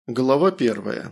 Глава 1.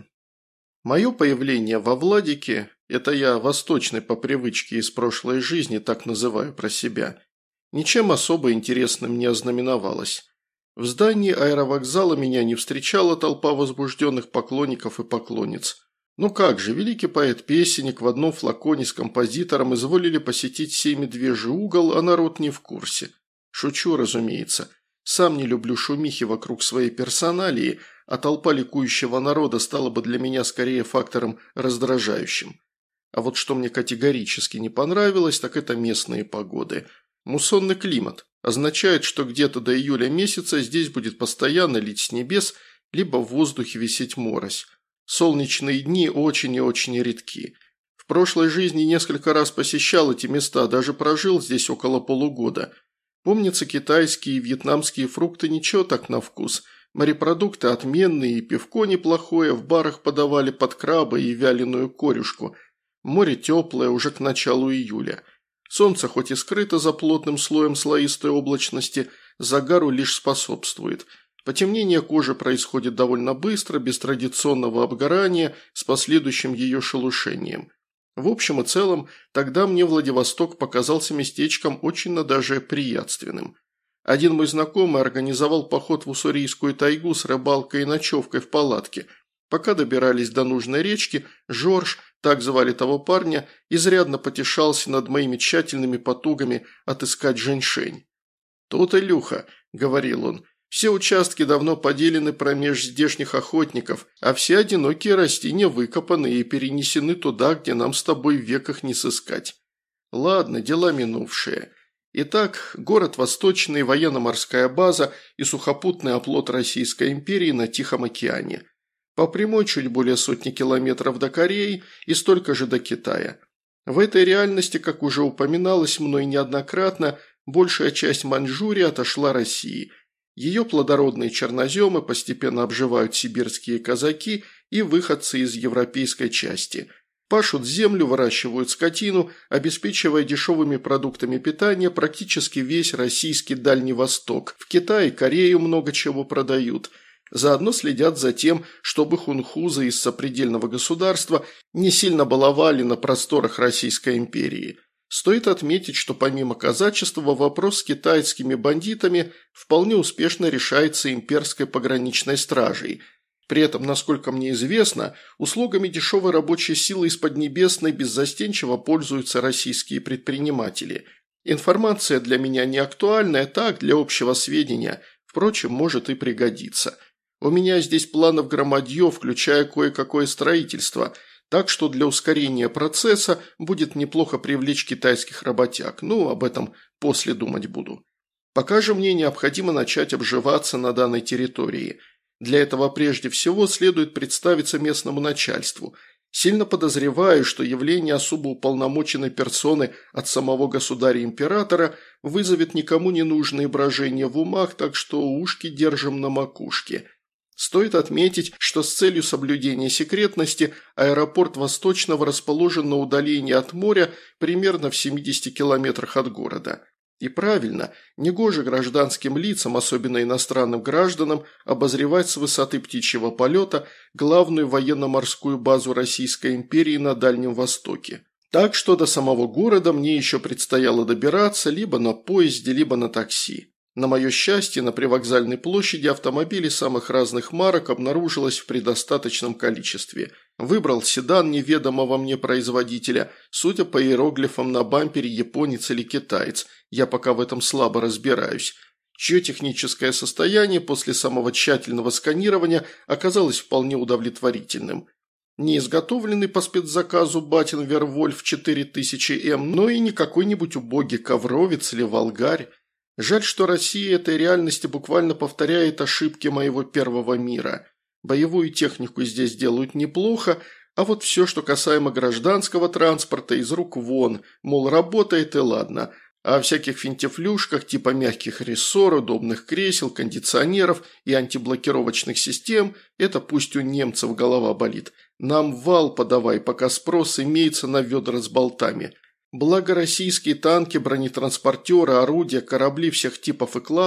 Мое появление во Владике, это я восточный по привычке из прошлой жизни так называю про себя, ничем особо интересным не ознаменовалось. В здании аэровокзала меня не встречала толпа возбужденных поклонников и поклонниц. Ну как же, великий поэт-песенник в одном флаконе с композитором изволили посетить сей медвежий угол, а народ не в курсе. Шучу, разумеется. Сам не люблю шумихи вокруг своей персоналии, а толпа ликующего народа стала бы для меня скорее фактором раздражающим. А вот что мне категорически не понравилось, так это местные погоды. Муссонный климат означает, что где-то до июля месяца здесь будет постоянно лить с небес, либо в воздухе висеть морось. Солнечные дни очень и очень редки. В прошлой жизни несколько раз посещал эти места, даже прожил здесь около полугода. Помнится, китайские и вьетнамские фрукты ничего так на вкус. Морепродукты отменные и пивко неплохое, в барах подавали под краба и вяленую корюшку. Море теплое уже к началу июля. Солнце хоть и скрыто за плотным слоем слоистой облачности, загару лишь способствует. Потемнение кожи происходит довольно быстро, без традиционного обгорания, с последующим ее шелушением. В общем и целом, тогда мне Владивосток показался местечком очень даже приятственным. Один мой знакомый организовал поход в уссурийскую тайгу с рыбалкой и ночевкой в палатке. Пока добирались до нужной речки, Жорж, так звали того парня, изрядно потешался над моими тщательными потугами отыскать женьшень. «Тут, Илюха», – говорил он, – «все участки давно поделены промеж здешних охотников, а все одинокие растения выкопаны и перенесены туда, где нам с тобой в веках не сыскать. Ладно, дела минувшие. Итак, город Восточный, военно-морская база и сухопутный оплот Российской империи на Тихом океане. По прямой чуть более сотни километров до Кореи и столько же до Китая. В этой реальности, как уже упоминалось мной неоднократно, большая часть Маньчжурии отошла России. Ее плодородные черноземы постепенно обживают сибирские казаки и выходцы из европейской части. Пашут землю, выращивают скотину, обеспечивая дешевыми продуктами питания практически весь российский Дальний Восток. В Китае и Корею много чего продают. Заодно следят за тем, чтобы хунхузы из сопредельного государства не сильно баловали на просторах Российской империи. Стоит отметить, что помимо казачества вопрос с китайскими бандитами вполне успешно решается имперской пограничной стражей. При этом, насколько мне известно, услугами дешевой рабочей силы из Поднебесной беззастенчиво пользуются российские предприниматели. Информация для меня не актуальная, так, для общего сведения, впрочем, может и пригодиться. У меня здесь планов громадье, включая кое-какое строительство, так что для ускорения процесса будет неплохо привлечь китайских работяг, об этом после думать буду. Пока же мне необходимо начать обживаться на данной территории. Для этого прежде всего следует представиться местному начальству. Сильно подозреваю, что явление особо уполномоченной персоны от самого государя-императора вызовет никому не нужные брожения в умах, так что ушки держим на макушке. Стоит отметить, что с целью соблюдения секретности аэропорт Восточного расположен на удалении от моря примерно в 70 километрах от города. И правильно, негоже гражданским лицам, особенно иностранным гражданам, обозревать с высоты птичьего полета главную военно-морскую базу Российской империи на Дальнем Востоке. Так что до самого города мне еще предстояло добираться либо на поезде, либо на такси. На мое счастье, на привокзальной площади автомобилей самых разных марок обнаружилось в предостаточном количестве. Выбрал седан неведомого мне производителя, судя по иероглифам на бампере японец или китаец, я пока в этом слабо разбираюсь, чье техническое состояние после самого тщательного сканирования оказалось вполне удовлетворительным. Не изготовленный по спецзаказу Батин Вервольф 4000М, но и не какой-нибудь убогий ковровец или волгарь. Жаль, что Россия этой реальности буквально повторяет ошибки моего первого мира. Боевую технику здесь делают неплохо, а вот все, что касаемо гражданского транспорта, из рук вон, мол, работает и ладно. А о всяких финтифлюшках типа мягких рессор, удобных кресел, кондиционеров и антиблокировочных систем – это пусть у немцев голова болит. Нам вал подавай, пока спрос имеется на ведра с болтами. Благо российские танки, бронетранспортеры, орудия, корабли всех типов и классов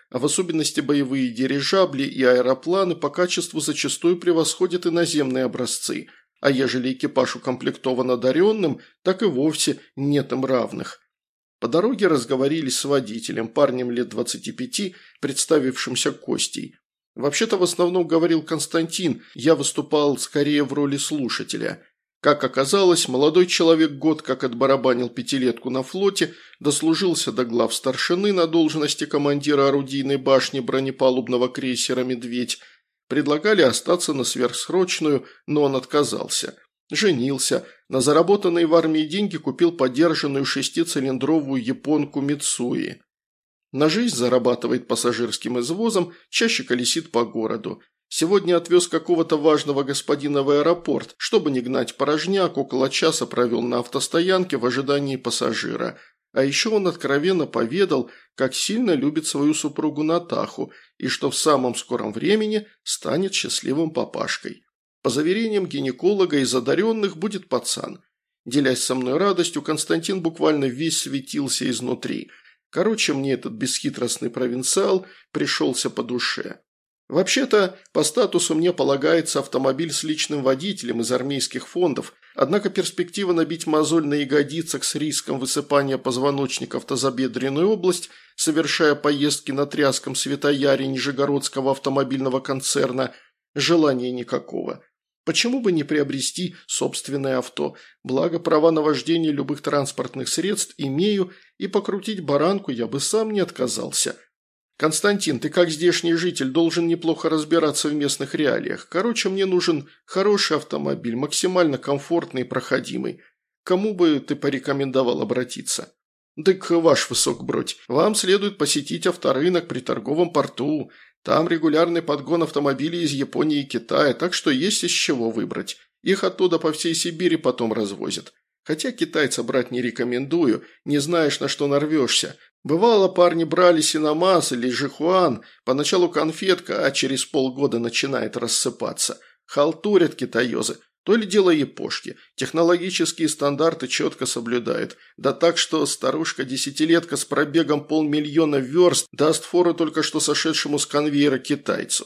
а в особенности боевые дирижабли и аэропланы по качеству зачастую превосходят иноземные образцы, а ежели экипаж укомплектован одаренным, так и вовсе нет им равных. По дороге разговорились с водителем, парнем лет 25, представившимся Костей. Вообще-то в основном говорил Константин, я выступал скорее в роли слушателя. Как оказалось, молодой человек год как отбарабанил пятилетку на флоте, дослужился до главстаршины на должности командира орудийной башни бронепалубного крейсера «Медведь». Предлагали остаться на сверхсрочную, но он отказался. Женился, на заработанные в армии деньги купил подержанную 6-цилиндровую японку Мицуи. На жизнь зарабатывает пассажирским извозом, чаще колесит по городу. Сегодня отвез какого-то важного господина в аэропорт, чтобы не гнать порожняк, около часа провел на автостоянке в ожидании пассажира. А еще он откровенно поведал, как сильно любит свою супругу Натаху и что в самом скором времени станет счастливым папашкой. По заверениям гинеколога из одаренных будет пацан. Делясь со мной радостью, Константин буквально весь светился изнутри. Короче, мне этот бесхитростный провинциал пришелся по душе. Вообще-то, по статусу мне полагается автомобиль с личным водителем из армейских фондов, однако перспектива набить мозоль на ягодицах с риском высыпания позвоночника в тазобедренную область, совершая поездки на тряском Светояре Нижегородского автомобильного концерна, желания никакого. Почему бы не приобрести собственное авто, благо права на вождение любых транспортных средств имею, и покрутить баранку я бы сам не отказался. «Константин, ты как здешний житель должен неплохо разбираться в местных реалиях. Короче, мне нужен хороший автомобиль, максимально комфортный и проходимый. Кому бы ты порекомендовал обратиться?» «Так, ваш высокбродь, вам следует посетить авторынок при торговом порту. Там регулярный подгон автомобилей из Японии и Китая, так что есть из чего выбрать. Их оттуда по всей Сибири потом развозят. Хотя китайца брать не рекомендую, не знаешь, на что нарвешься. Бывало, парни брали Синомас или Жихуан, поначалу конфетка, а через полгода начинает рассыпаться. Халтурят китаёзы. То ли дело япошки. Технологические стандарты четко соблюдают. Да так, что старушка-десятилетка с пробегом 500 000 верст даст фору только что сошедшему с конвейера китайцу.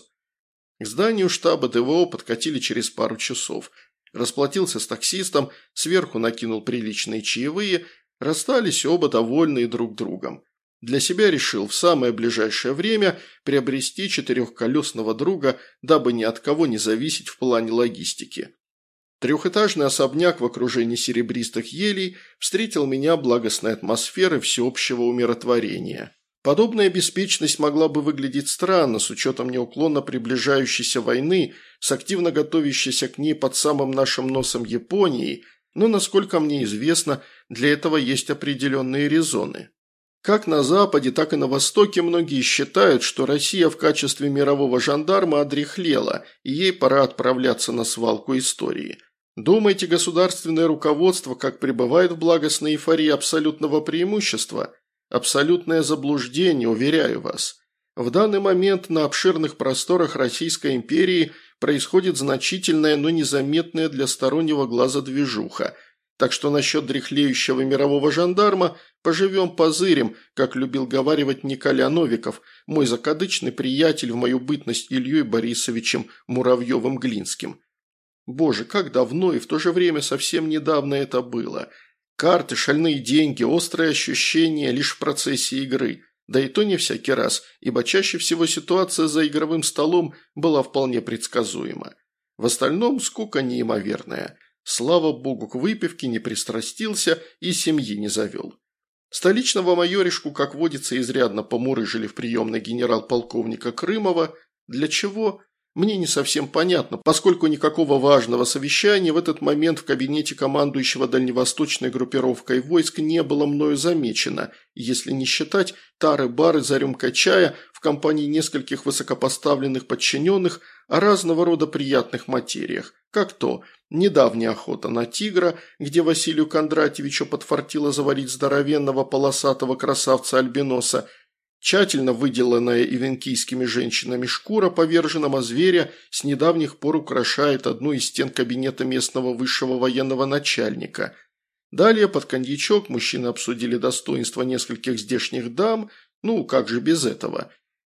К зданию штаба ДВО подкатили через пару часов. Расплатился с таксистом, сверху накинул приличные чаевые, расстались оба довольные друг другом. Для себя решил в самое ближайшее время приобрести четырехколесного друга, дабы ни от кого не зависеть в плане логистики. Трехэтажный особняк в окружении серебристых елей встретил меня благостной атмосферой всеобщего умиротворения. Подобная беспечность могла бы выглядеть странно с учетом неуклонно приближающейся войны, с активно готовящейся к ней под самым нашим носом Японией, но, насколько мне известно, для этого есть определенные резоны. Как на Западе, так и на Востоке многие считают, что Россия в качестве мирового жандарма одряхлела, и ей пора отправляться на свалку истории. Думаете, государственное руководство как пребывает в благостной эйфории абсолютного преимущества? Абсолютное заблуждение, уверяю вас. В данный момент на обширных просторах Российской империи происходит значительная, но незаметная для стороннего глаза движуха. Так что насчет дряхлеющего мирового жандарма поживем-позырим, как любил говаривать Николя Новиков, мой закадычный приятель в мою бытность Ильей Борисовичем Муравьевым-Глинским. Боже, как давно и в то же время совсем недавно это было. Карты, шальные деньги, острые ощущения лишь в процессе игры. Да и то не всякий раз, ибо чаще всего ситуация за игровым столом была вполне предсказуема. В остальном скука неимоверная. Слава богу, к выпивке не пристрастился и семьи не завел. Столичного майоришку, как водится, изрядно помурыжили в приемной генерал-полковника Крымова. Для чего? Мне не совсем понятно, поскольку никакого важного совещания в этот момент в кабинете командующего дальневосточной группировкой войск не было мною замечено, если не считать тары-бары за рюмкой чая в компании нескольких высокопоставленных подчиненных о разного рода приятных материях, как то недавняя охота на тигра, где Василию Кондратьевичу подфартило заварить здоровенного полосатого красавца-альбиноса, тщательно выделанная ивенкийскими женщинами шкура поверженного зверя с недавних пор украшает одну из стен кабинета местного высшего военного начальника. Далее под коньячок мужчины обсудили достоинства нескольких здешних дам, ну как же без этого.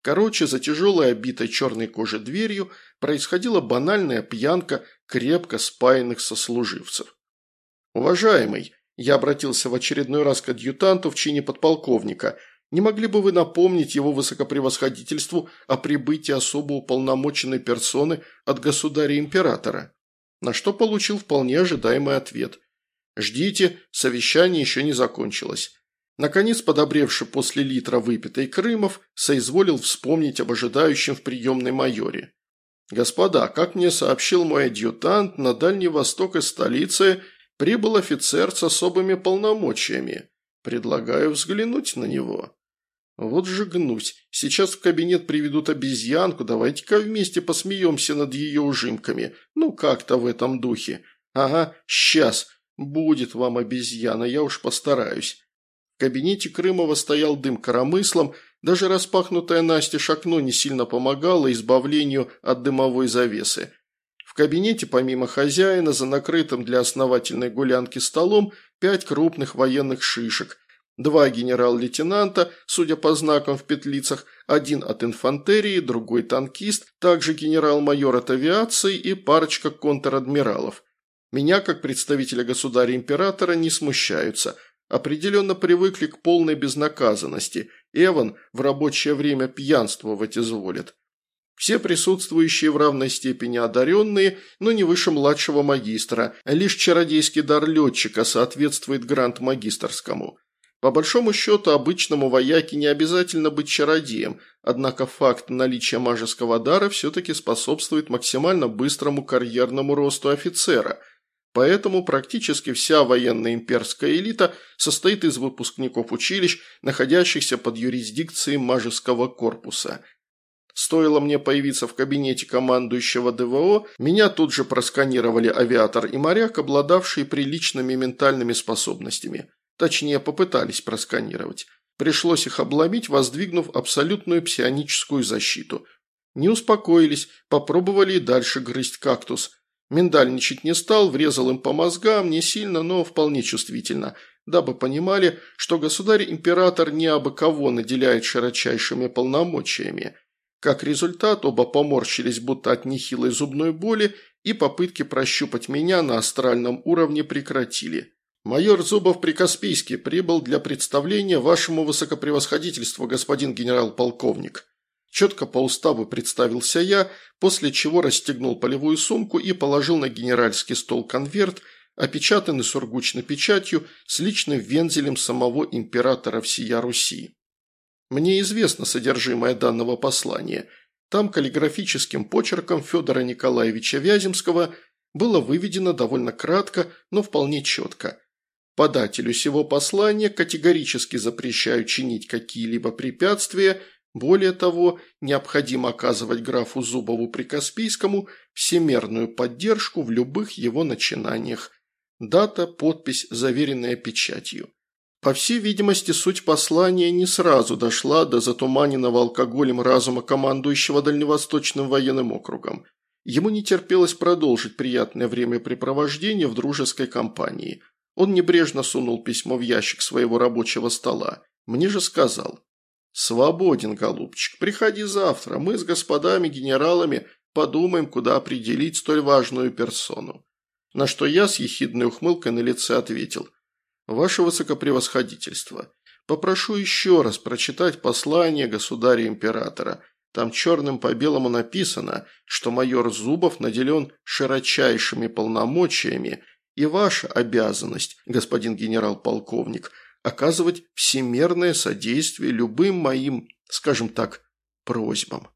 Короче, за тяжелой обитой черной кожей дверью происходила банальная пьянка крепко спаянных сослуживцев. «Уважаемый», – я обратился в очередной раз к адъютанту в чине подполковника, – «не могли бы вы напомнить его высокопревосходительству о прибытии особо уполномоченной персоны от государя-императора?» На что получил вполне ожидаемый ответ. «Ждите, совещание еще не закончилось». Наконец, подобревший после литра выпитой Крымов, соизволил вспомнить об ожидающем в приемной майоре. «Господа, как мне сообщил мой адъютант, на Дальний Восток из столицы прибыл офицер с особыми полномочиями. Предлагаю взглянуть на него». Вот же гнусь. Сейчас в кабинет приведут обезьянку, давайте-ка вместе посмеемся над ее ужимками. Ну, как-то в этом духе. Ага, сейчас. Будет вам обезьяна, я уж постараюсь. В кабинете Крымова стоял дым коромыслом, даже распахнутое настежь окно не сильно помогало избавлению от дымовой завесы. В кабинете, помимо хозяина, за накрытым для основательной гулянки столом 5 крупных военных шишек, 2 генерал-лейтенанта, судя по знакам в петлицах, 1 от инфантерии, другой танкист, также генерал-майор от авиации и парочка контр-адмиралов. Меня, как представителя государя-императора, не смущаются. Определенно привыкли к полной безнаказанности. Эван в рабочее время пьянствовать изволит. Все присутствующие в равной степени одаренные, но не выше младшего магистра. Лишь чародейский дар летчика соответствует гранд-магистерскому. По большому счету, обычному вояке не обязательно быть чародеем, однако факт наличия мажеского дара все-таки способствует максимально быстрому карьерному росту офицера. Поэтому практически вся военная имперская элита состоит из выпускников училищ, находящихся под юрисдикцией мажеского корпуса. Стоило мне появиться в кабинете командующего ДВО, меня тут же просканировали авиатор и моряк, обладавшие приличными ментальными способностями. Точнее, попытались просканировать. Пришлось их обломить, воздвигнув абсолютную псионическую защиту. Не успокоились, попробовали и дальше грызть кактус. Миндальничать не стал, врезал им по мозгам, не сильно, но вполне чувствительно, дабы понимали, что государь-император не абы кого наделяет широчайшими полномочиями. Как результат, оба поморщились, будто от нехилой зубной боли, и попытки прощупать меня на астральном уровне прекратили. «Майор Зубов-Прикаспийский прибыл для представления вашему высокопревосходительству, господин генерал-полковник». Четко по уставу представился я, после чего расстегнул полевую сумку и положил на генеральский стол конверт, опечатанный сургучной печатью с личным вензелем самого императора всея Руси. Мне известно содержимое данного послания. Там каллиграфическим почерком Федора Николаевича Вяземского было выведено довольно кратко, но вполне четко. Подателю сего послания категорически запрещаю чинить какие-либо препятствия. Более того, необходимо оказывать графу Зубову-Прикаспийскому всемерную поддержку в любых его начинаниях. Дата, подпись, заверенная печатью. По всей видимости, суть послания не сразу дошла до затуманенного алкоголем разума командующего Дальневосточным военным округом. Ему не терпелось продолжить приятное времяпрепровождение в дружеской компании. Он небрежно сунул письмо в ящик своего рабочего стола. Мне же сказал: «Свободен, голубчик, приходи завтра, мы с господами генералами подумаем, куда определить столь важную персону». На что я с ехидной ухмылкой на лице ответил: «Ваше высокопревосходительство, попрошу еще раз прочитать послание государя-императора. Там черным по белому написано, что майор Зубов наделен широчайшими полномочиями, и ваша обязанность, господин генерал-полковник, оказывать всемерное содействие любым моим, скажем так, просьбам».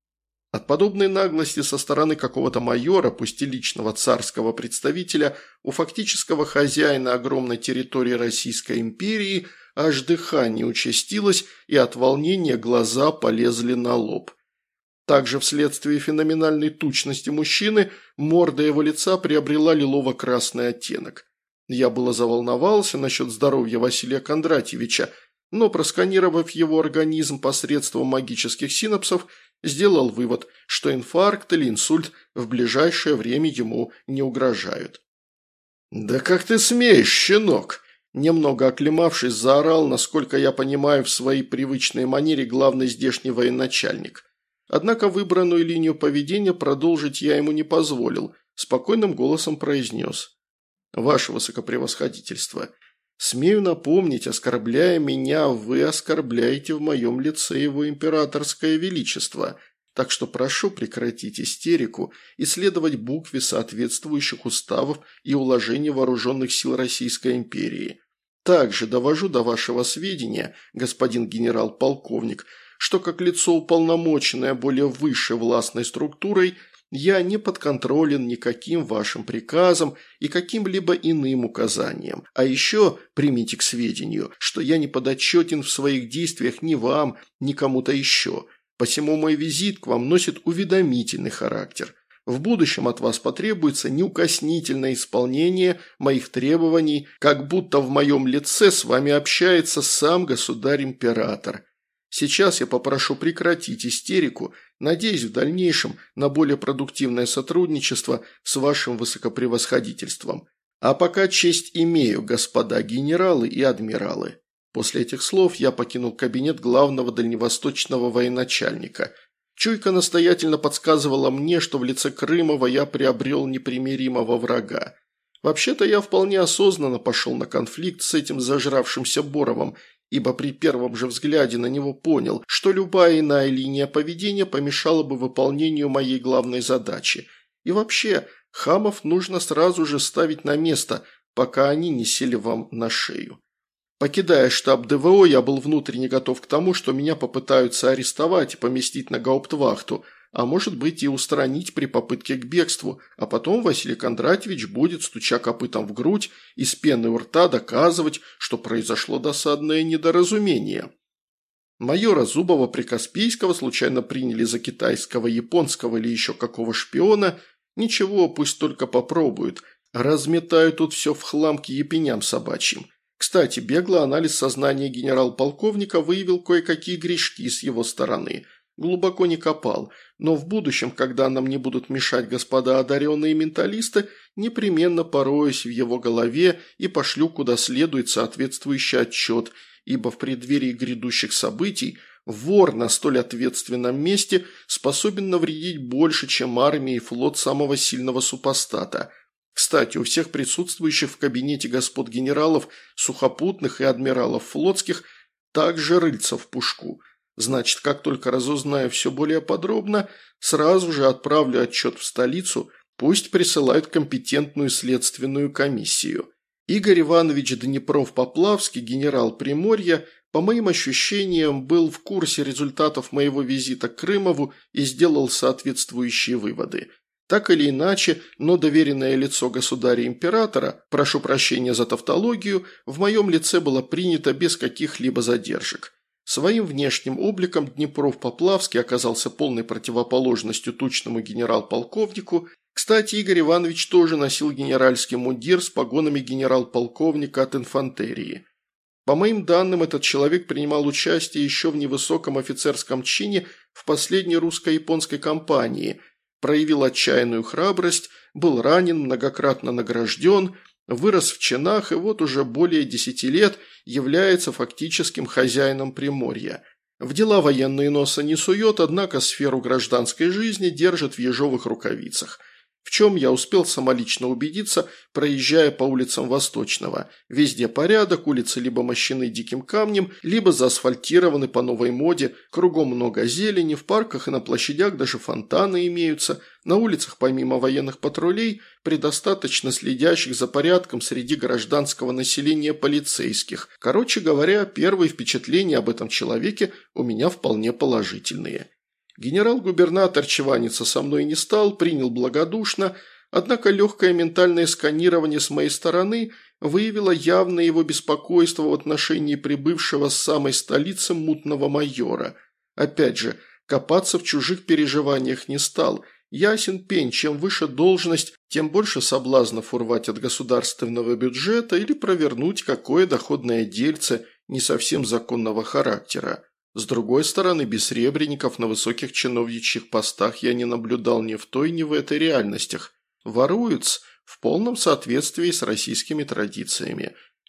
От подобной наглости со стороны какого-то майора, пусть и личного царского представителя, у фактического хозяина огромной территории Российской империи аж дыхание участилось, и от волнения глаза полезли на лоб. Также вследствие феноменальной тучности мужчины морда его лица приобрела лилово-красный оттенок. Я было заволновался насчет здоровья Василия Кондратьевича, но, просканировав его организм посредством магических синапсов, сделал вывод, что инфаркт или инсульт в ближайшее время ему не угрожают. «Да как ты смеешь, щенок!» – Немного оклемавшись, заорал, насколько я понимаю, в своей привычной манере главный здешний военачальник. Однако выбранную линию поведения продолжить я ему не позволил, спокойным голосом произнес: «Ваше высокопревосходительство, смею напомнить, оскорбляя меня, вы оскорбляете в моем лице его императорское величество, так что прошу прекратить истерику и следовать букве соответствующих уставов и уложений вооруженных сил Российской империи. Также довожу до вашего сведения, господин генерал-полковник, что как лицо, уполномоченное более высшей властной структурой, я не подконтролен никаким вашим приказам и каким-либо иным указаниям. А еще примите к сведению, что я не подотчетен в своих действиях ни вам, ни кому-то еще. Посему мой визит к вам носит уведомительный характер. В будущем от вас потребуется неукоснительное исполнение моих требований, как будто в моем лице с вами общается сам государь-император. Сейчас я попрошу прекратить истерику, надеясь в дальнейшем на более продуктивное сотрудничество с вашим высокопревосходительством. А пока честь имею, господа генералы и адмиралы». После этих слов я покинул кабинет главного дальневосточного военачальника. Чуйка настоятельно подсказывала мне, что в лице Крымова я приобрел непримиримого врага. Вообще-то я вполне осознанно пошел на конфликт с этим зажравшимся Боровым, ибо при первом же взгляде на него понял, что любая иная линия поведения помешала бы выполнению моей главной задачи. И вообще, хамов нужно сразу же ставить на место, пока они не сели вам на шею. Покидая штаб ДВО, я был внутренне готов к тому, что меня попытаются арестовать и поместить на гауптвахту, а может быть и устранить при попытке к бегству, а потом Василий Кондратьевич будет, стуча копытом в грудь и с пеной у рта, доказывать, что произошло досадное недоразумение. Майора Зубова-Прикаспийского случайно приняли за китайского, японского или еще какого шпиона. Ничего, пусть только попробуют. Разметаю тут все в хлам к епеням собачьим. Кстати, беглый анализ сознания генерал-полковника выявил кое-какие грешки с его стороны. Глубоко не копал, но в будущем, когда нам не будут мешать господа одаренные менталисты, непременно пороюсь в его голове и пошлю куда следует соответствующий отчет, ибо в преддверии грядущих событий вор на столь ответственном месте способен навредить больше, чем армия и флот самого сильного супостата. Кстати, у всех присутствующих в кабинете господ генералов, сухопутных и адмиралов флотских также рыльца в пушку. Значит, как только разузнаю все более подробно, сразу же отправлю отчет в столицу, пусть присылают компетентную следственную комиссию. Игорь Иванович Днепров-Поплавский, генерал Приморья, по моим ощущениям, был в курсе результатов моего визита к Крымову и сделал соответствующие выводы. Так или иначе, но доверенное лицо государя-императора, прошу прощения за тавтологию, в моем лице было принято без каких-либо задержек. Своим внешним обликом Днепров-Поплавский оказался полной противоположностью тучному генерал-полковнику. Кстати, Игорь Иванович тоже носил генеральский мундир с погонами генерал-полковника от инфантерии. По моим данным, этот человек принимал участие еще в невысоком офицерском чине в последней русско-японской кампании – проявил отчаянную храбрость, был ранен, многократно награжден, вырос в чинах и вот уже более 10 лет является фактическим хозяином Приморья. В дела военные носа не сует, однако сферу гражданской жизни держит в ежовых рукавицах. В чем я успел самолично убедиться, проезжая по улицам Восточного. Везде порядок, улицы либо мощены диким камнем, либо заасфальтированы по новой моде, кругом много зелени, в парках и на площадях даже фонтаны имеются, на улицах помимо военных патрулей предостаточно следящих за порядком среди гражданского населения полицейских. Короче говоря, первые впечатления об этом человеке у меня вполне положительные. Генерал-губернатор чваниться со мной не стал, принял благодушно, однако легкое ментальное сканирование с моей стороны выявило явное его беспокойство в отношении прибывшего с самой столицы мутного майора. Опять же, копаться в чужих переживаниях не стал. Ясен пень, чем выше должность, тем больше соблазнов урвать от государственного бюджета или провернуть какое доходное дельце не совсем законного характера. С другой стороны, бессребренников на высоких чиновничьих постах я не наблюдал ни в той, ни в этой реальностях. Воруют в полном соответствии с российскими традициями.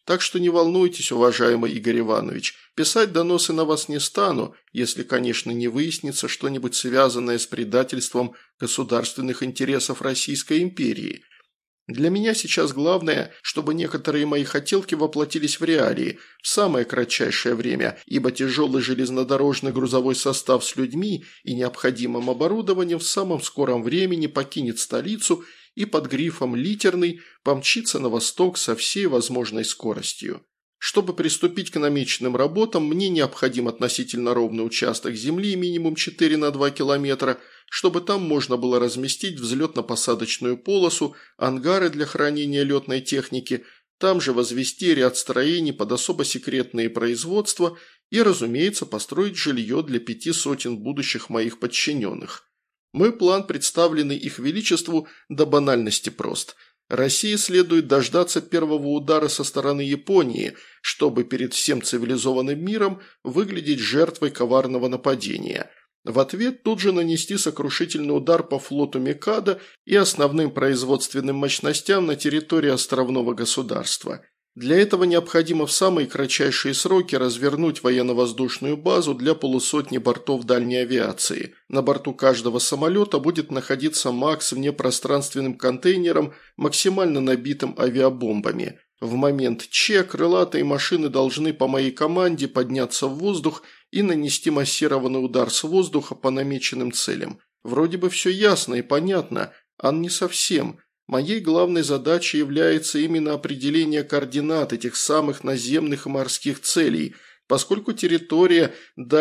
Так что не волнуйтесь, уважаемый Игорь Иванович, писать доносы на вас не стану, если, конечно, не выяснится что-нибудь связанное с предательством государственных интересов Российской империи. Для меня сейчас главное, чтобы некоторые мои хотелки воплотились в реалии в самое кратчайшее время, ибо тяжелый железнодорожный грузовой состав с людьми и необходимым оборудованием в самом скором времени покинет столицу и под грифом «Литерный» помчится на восток со всей возможной скоростью. Чтобы приступить к намеченным работам, мне необходим относительно ровный участок земли минимум 4 на 2 километра, чтобы там можно было разместить взлетно-посадочную полосу, ангары для хранения летной техники, там же возвести ряд строений под особо секретные производства и, разумеется, построить жилье для 5 сотен будущих моих подчиненных. Мой план, представленный их величеству, до банальности прост. России следует дождаться первого удара со стороны Японии, чтобы перед всем цивилизованным миром выглядеть жертвой коварного нападения. В ответ тут же нанести сокрушительный удар по флоту Микадо и основным производственным мощностям на территории островного государства. Для этого необходимо в самые кратчайшие сроки развернуть военно-воздушную базу для полусотни бортов дальней авиации. На борту каждого самолета будет находиться МАКС внепространственным контейнером, максимально набитым авиабомбами. В момент Ч крылатые машины должны по моей команде подняться в воздух и нанести массированный удар с воздуха по намеченным целям. Вроде бы все ясно и понятно, а не совсем. Моей главной задачей является именно определение координат этих самых наземных и морских целей, поскольку территория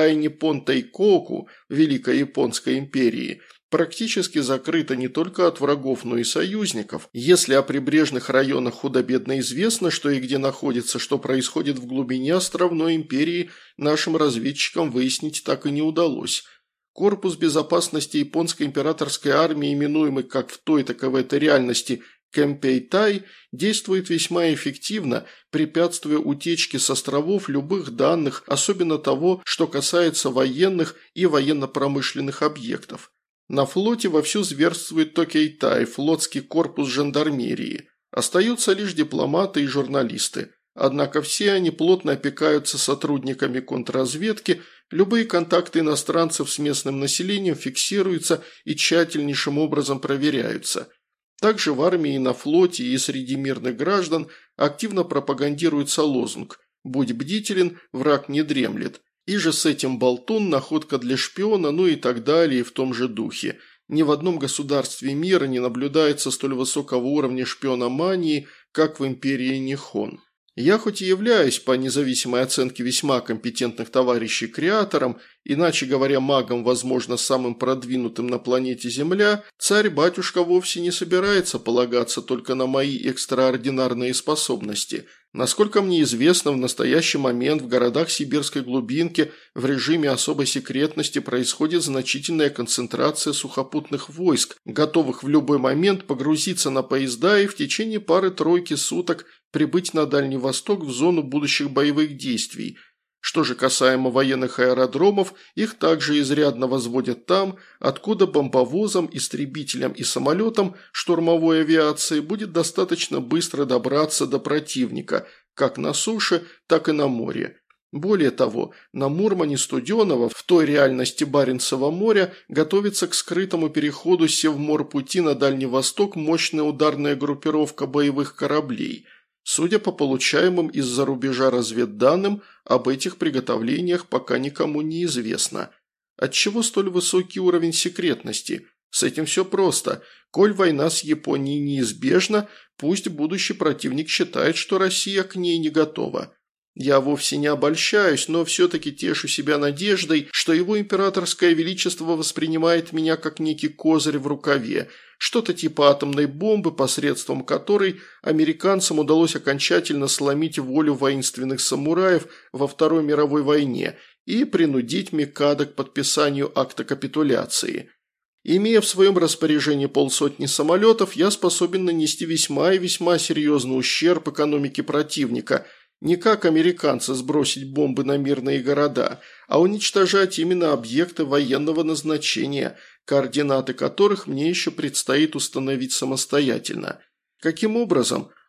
Дайниппон-Тайкоку, Великой Японской империи, практически закрыта не только от врагов, но и союзников. Если о прибрежных районах худо-бедно известно, что и где находится, что происходит в глубине островной империи, нашим разведчикам выяснить так и не удалось. Корпус безопасности японской императорской армии, именуемый как в той, так и в этой реальности Кэмпэй-Тай, действует весьма эффективно, препятствуя утечке с островов любых данных, особенно того, что касается военных и военно-промышленных объектов. На флоте вовсю зверствует Токэй-Тай, флотский корпус жандармерии. Остаются лишь дипломаты и журналисты. Однако все они плотно опекаются сотрудниками контрразведки, любые контакты иностранцев с местным населением фиксируются и тщательнейшим образом проверяются. Также в армии и на флоте и среди мирных граждан активно пропагандируется лозунг «Будь бдителен, враг не дремлет». И же с этим болтун, находка для шпиона, ну и так далее в том же духе. Ни в одном государстве мира не наблюдается столь высокого уровня шпиономании, как в империи Нихон. Я хоть и являюсь, по независимой оценке весьма компетентных товарищей, креатором, иначе говоря, магом, возможно, самым продвинутым на планете Земля, царь-батюшка вовсе не собирается полагаться только на мои экстраординарные способности. Насколько мне известно, в настоящий момент в городах сибирской глубинки в режиме особой секретности происходит значительная концентрация сухопутных войск, готовых в любой момент погрузиться на поезда и в течение пары-тройки суток прибыть на Дальний Восток в зону будущих боевых действий. Что же касаемо военных аэродромов, их также изрядно возводят там, откуда бомбовозам, истребителям и самолетам штурмовой авиации будет достаточно быстро добраться до противника, как на суше, так и на море. Более того, на Мурмане Студенова, в той реальности Баренцева моря, готовится к скрытому переходу Севморпути на Дальний Восток мощная ударная группировка боевых кораблей. Судя по получаемым из-за рубежа разведданным, об этих приготовлениях пока никому не известно. Отчего столь высокий уровень секретности? С этим все просто. Коль война с Японией неизбежна, пусть будущий противник считает, что Россия к ней не готова. Я вовсе не обольщаюсь, но все-таки тешу себя надеждой, что его императорское величество воспринимает меня как некий козырь в рукаве, что-то типа атомной бомбы, посредством которой американцам удалось окончательно сломить волю воинственных самураев во Второй мировой войне и принудить Микадо к подписанию акта капитуляции. Имея в своем распоряжении полсотни самолетов, я способен нанести весьма и весьма серьезный ущерб экономике противника – не как американцы сбросить бомбы на мирные города, а уничтожать именно объекты военного назначения, координаты которых мне еще предстоит установить самостоятельно. Каким образом?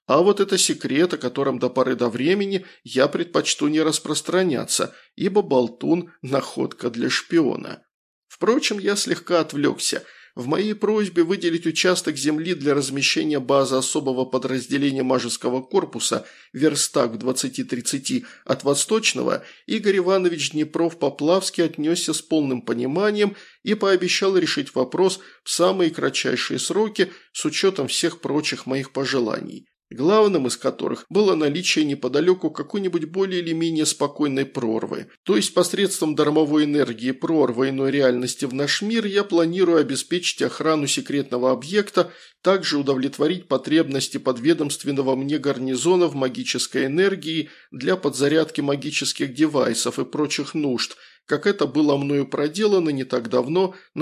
А вот это секрет, о котором до поры до времени я предпочту не распространяться, ибо болтун – находка для шпиона. Впрочем, я слегка отвлекся. В моей просьбе выделить участок земли для размещения базы особого подразделения Мажеского корпуса верстак в 20-30 от Восточного Игорь Иванович Днепров-Поплавский отнесся с полным пониманием и пообещал решить вопрос в самые кратчайшие сроки с учетом всех прочих моих пожеланий. Главным из которых было наличие неподалеку какой-нибудь более или менее спокойной прорвы. То есть посредством дармовой энергии прорвы иной реальности в наш мир я планирую обеспечить охрану секретного объекта, также удовлетворить потребности подведомственного мне гарнизона в магической энергии для подзарядки магических девайсов и прочих нужд, как это было мною проделано не так давно на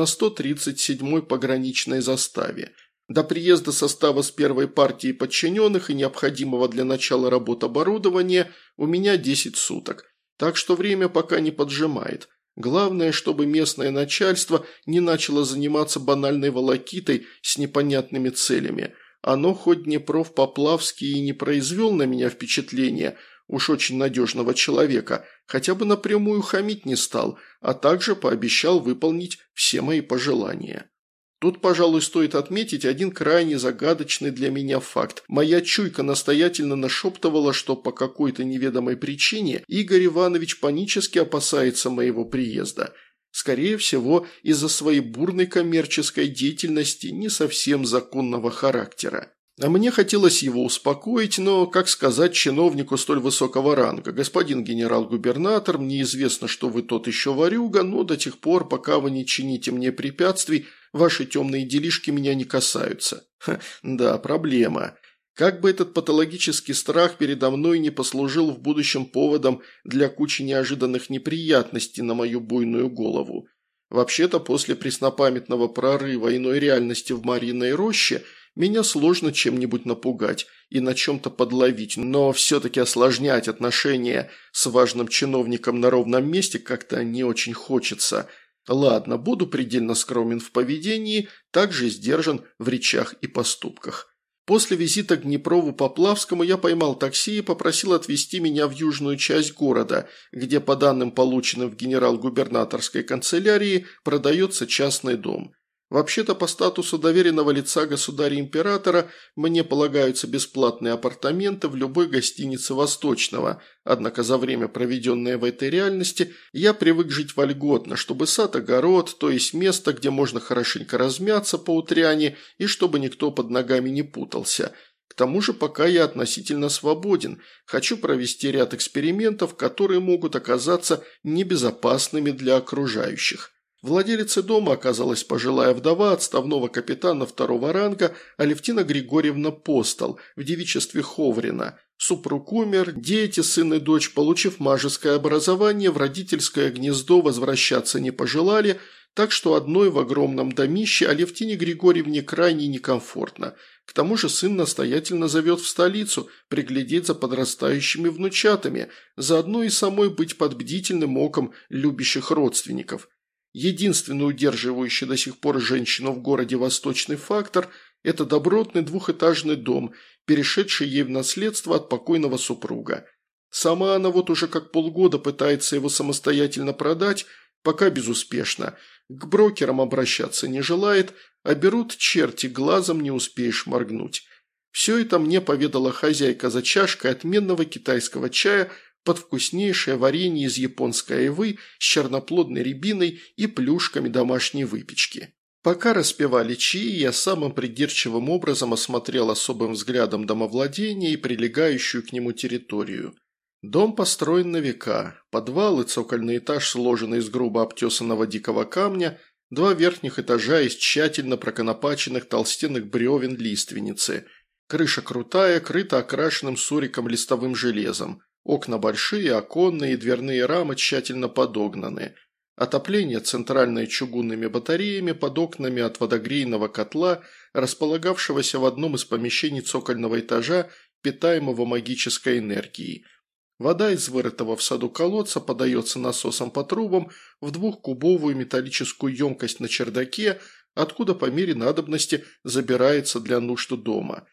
137-й пограничной заставе. До приезда состава с первой партией подчиненных и необходимого для начала работ оборудования у меня 10 суток, так что время пока не поджимает. Главное, чтобы местное начальство не начало заниматься банальной волокитой с непонятными целями. Оно хоть Днепров-Поплавский и не произвел на меня впечатление уж очень надежного человека, хотя бы напрямую хамить не стал, а также пообещал выполнить все мои пожелания. Тут, пожалуй, стоит отметить один крайне загадочный для меня факт. Моя чуйка настоятельно нашептывала, что по какой-то неведомой причине Игорь Иванович панически опасается моего приезда. Скорее всего, из-за своей бурной коммерческой деятельности не совсем законного характера. А мне хотелось его успокоить, но, как сказать чиновнику столь высокого ранга, господин генерал-губернатор, мне известно, что вы тот еще ворюга, но до тех пор, пока вы не чините мне препятствий, ваши темные делишки меня не касаются. Да, проблема. Как бы этот патологический страх передо мной не послужил в будущем поводом для кучи неожиданных неприятностей на мою буйную голову. Вообще-то, после преснопамятного прорыва иной реальности в Мариной роще, меня сложно чем-нибудь напугать и на чем-то подловить, но все-таки осложнять отношения с важным чиновником на ровном месте как-то не очень хочется. Ладно, буду предельно скромен в поведении, также сдержан в речах и поступках. После визита к Днепрову-Поплавскому я поймал такси и попросил отвезти меня в южную часть города, где, по данным, полученным в генерал-губернаторской канцелярии, продается частный дом. Вообще-то по статусу доверенного лица государя-императора мне полагаются бесплатные апартаменты в любой гостинице Восточного, однако за время, проведенное в этой реальности, я привык жить вольготно, чтобы сад-огород, то есть место, где можно хорошенько размяться по утряне и чтобы никто под ногами не путался. К тому же пока я относительно свободен, хочу провести ряд экспериментов, которые могут оказаться небезопасными для окружающих. Владелицей дома оказалась пожилая вдова отставного капитана второго ранга Алевтина Григорьевна Постол в девичестве Ховрина. Супруг умер, дети, сын и дочь, получив мажеское образование, в родительское гнездо возвращаться не пожелали, так что одной в огромном домище Алевтине Григорьевне крайне некомфортно. К тому же сын настоятельно зовет в столицу, приглядеть за подрастающими внучатами, заодно и самой быть под бдительным оком любящих родственников. Единственный удерживающий до сих пор женщину в городе восточный фактор – это добротный двухэтажный дом, перешедший ей в наследство от покойного супруга. Сама она вот уже как полгода пытается его самостоятельно продать, пока безуспешно. К брокерам обращаться не желает, а берут черти, глазом не успеешь моргнуть. Все это мне поведала хозяйка за чашкой отменного китайского чая под вкуснейшее варенье из японской айвы с черноплодной рябиной и плюшками домашней выпечки. Пока распевали чаи, я самым придирчивым образом осмотрел особым взглядом домовладение и прилегающую к нему территорию. Дом построен на века, подвал и цокольный этаж сложены из грубо обтесанного дикого камня, два верхних этажа из тщательно проконопаченных толстенных бревен лиственницы. Крыша крутая, крыта окрашенным суриком листовым железом. Окна большие, оконные и дверные рамы тщательно подогнаны. Отопление центральное чугунными батареями под окнами от водогрейного котла, располагавшегося в одном из помещений цокольного этажа, питаемого магической энергией. Вода из вырытого в саду колодца подается насосом по трубам в двухкубовую металлическую емкость на чердаке, откуда по мере надобности забирается для нужд дома.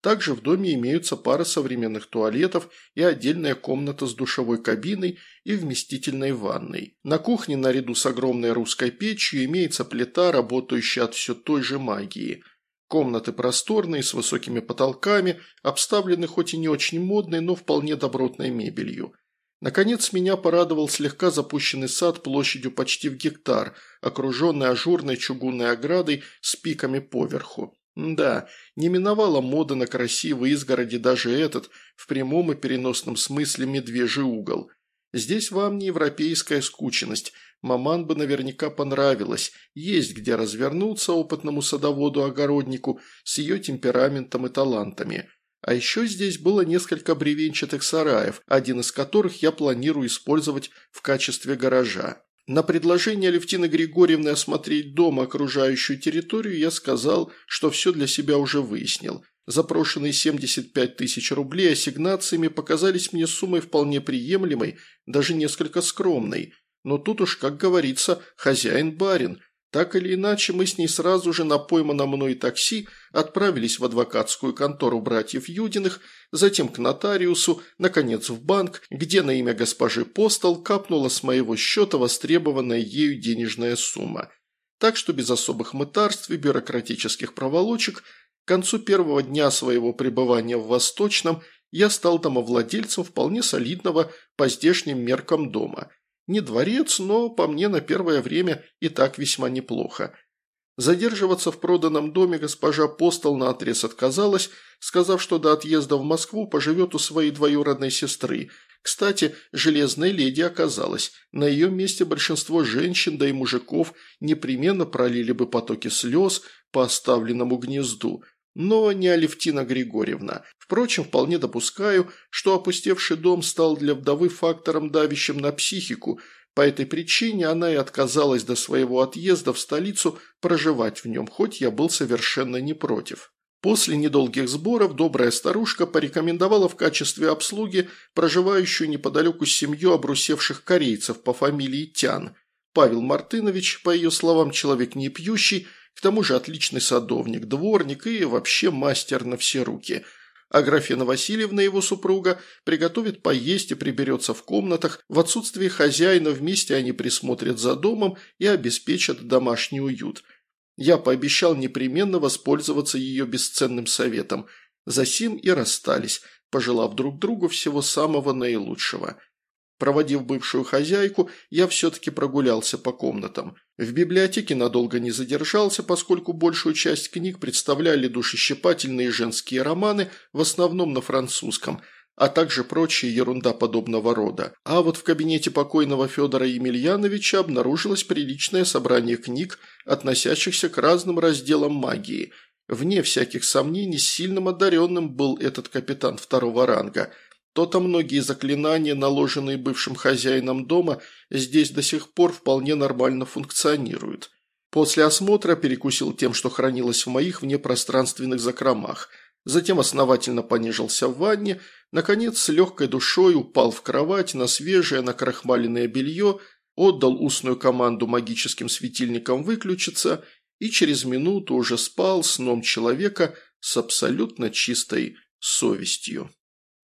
Также в доме имеются пара современных туалетов и отдельная комната с душевой кабиной и вместительной ванной. На кухне наряду с огромной русской печью имеется плита, работающая от все той же магии. Комнаты просторные, с высокими потолками, обставлены хоть и не очень модной, но вполне добротной мебелью. Наконец меня порадовал слегка запущенный сад площадью почти в гектар, окруженный ажурной чугунной оградой с пиками поверху. Да, не миновала мода на красивые изгороди даже этот, в прямом и переносном смысле, медвежий угол. Здесь вам не европейская скученность, маман бы наверняка понравилось, есть где развернуться опытному садоводу-огороднику с ее темпераментом и талантами. А еще здесь было несколько бревенчатых сараев, один из которых я планирую использовать в качестве гаража. На предложение Алевтины Григорьевны осмотреть дом, окружающую территорию, я сказал, что все для себя уже выяснил. Запрошенные 75 тысяч рублей ассигнациями показались мне суммой вполне приемлемой, даже несколько скромной. Но тут уж, как говорится, хозяин-барин. Так или иначе, мы с ней сразу же на пойманном мной такси отправились в адвокатскую контору братьев Юдиных, затем к нотариусу, наконец в банк, где на имя госпожи Постол капнула с моего счета востребованная ею денежная сумма. Так что без особых мытарств и бюрократических проволочек к концу первого дня своего пребывания в Восточном я стал домовладельцем вполне солидного по здешним меркам дома. Не дворец, но, по мне, на первое время и так весьма неплохо. Задерживаться в проданном доме госпожа Постол наотрез отказалась, сказав, что до отъезда в Москву поживет у своей двоюродной сестры. Кстати, железной леди оказалась. На ее месте большинство женщин, да и мужиков, непременно пролили бы потоки слез по оставленному гнезду. Но не Алевтина Григорьевна. Впрочем, вполне допускаю, что опустевший дом стал для вдовы фактором, давящим на психику. По этой причине она и отказалась до своего отъезда в столицу проживать в нем, хоть я был совершенно не против. После недолгих сборов добрая старушка порекомендовала в качестве обслуги проживающую неподалеку семью обрусевших корейцев по фамилии Тян. Павел Мартынович, по ее словам, человек не пьющий, к тому же отличный садовник, дворник и вообще мастер на все руки. А Графена Васильевна, его супруга, приготовит поесть и приберется в комнатах. В отсутствие хозяина вместе они присмотрят за домом и обеспечат домашний уют. Я пообещал непременно воспользоваться ее бесценным советом. Засим и расстались, пожелав друг другу всего самого наилучшего. Проводив бывшую хозяйку, я все-таки прогулялся по комнатам. В библиотеке надолго не задержался, поскольку большую часть книг представляли душещипательные женские романы, в основном на французском, а также прочая ерунда подобного рода. А вот в кабинете покойного Федора Емельяновича обнаружилось приличное собрание книг, относящихся к разным разделам магии. Вне всяких сомнений, сильным одаренным был этот капитан второго ранга – то-то многие заклинания, наложенные бывшим хозяином дома, здесь до сих пор вполне нормально функционируют. После осмотра перекусил тем, что хранилось в моих внепространственных закромах. Затем основательно понежился в ванне, наконец с легкой душой упал в кровать на свежее накрахмаленное белье, отдал устную команду магическим светильникам выключиться и через минуту уже спал сном человека с абсолютно чистой совестью.